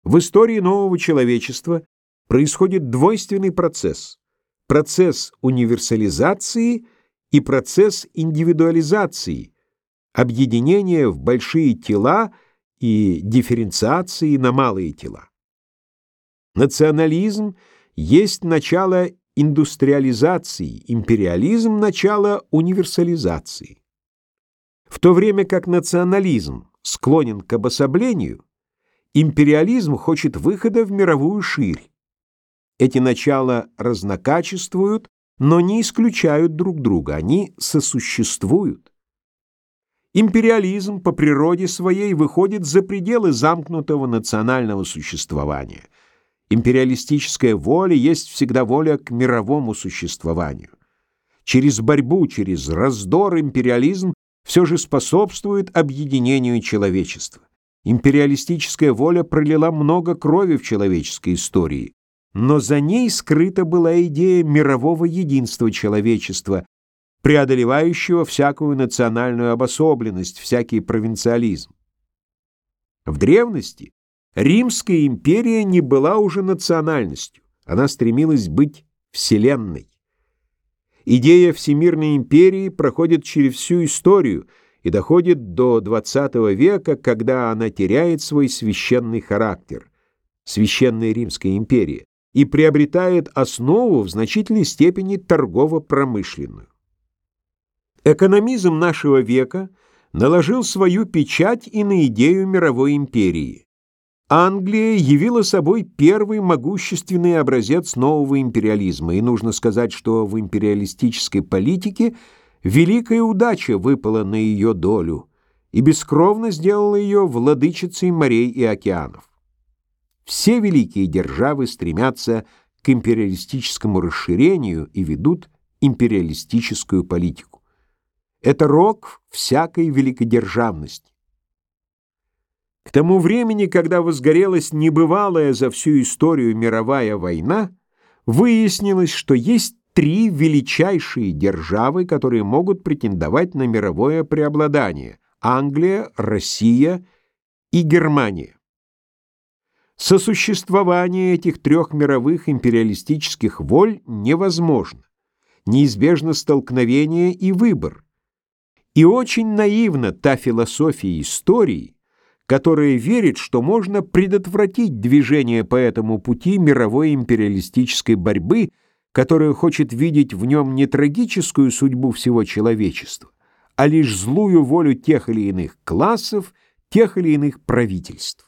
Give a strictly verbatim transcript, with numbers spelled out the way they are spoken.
В истории нового человечества происходит двойственный процесс: процесс универсализации и процесс индивидуализации, объединения в большие тела и дифференциации на малые тела. Национализм есть начало индустриализации, империализм — начало универсализации. В то время как национализм склонен к обособлению, империализм хочет выхода в мировую ширь. Эти начала разнокачествуют, но не исключают друг друга, они сосуществуют. Империализм по природе своей выходит за пределы замкнутого национального существования. Империалистическая воля есть всегда воля к мировому существованию. Через борьбу, через раздор империализм все же способствует объединению человечества. Империалистическая воля пролила много крови в человеческой истории, но за ней скрыта была идея мирового единства человечества, преодолевающего всякую национальную обособленность, всякий провинциализм. В древности Римская империя не была уже национальностью, она стремилась быть вселенной. Идея всемирной империи проходит через всю историю и доходит до двадцатого века, когда она теряет свой священный характер, Священная Римская империя, и приобретает основу в значительной степени торгово-промышленную. Экономизм нашего века наложил свою печать и на идею мировой империи. Англия явила собой первый могущественный образец нового империализма, и нужно сказать, что в империалистической политике великая удача выпала на ее долю и бескровно сделала ее владычицей морей и океанов. Все великие державы стремятся к империалистическому расширению и ведут империалистическую политику. Это рок всякой великодержавности. К тому времени, когда возгорелась небывалая за всю историю мировая война, выяснилось, что есть три величайшие державы, которые могут претендовать на мировое преобладание: Англия, Россия и Германия. Сосуществование этих трех мировых империалистических воль невозможно. Неизбежно столкновение и выбор. И очень наивна та философия истории, которая верит, что можно предотвратить движение по этому пути мировой империалистической борьбы, которая хочет видеть в нем не трагическую судьбу всего человечества, а лишь злую волю тех или иных классов, тех или иных правительств.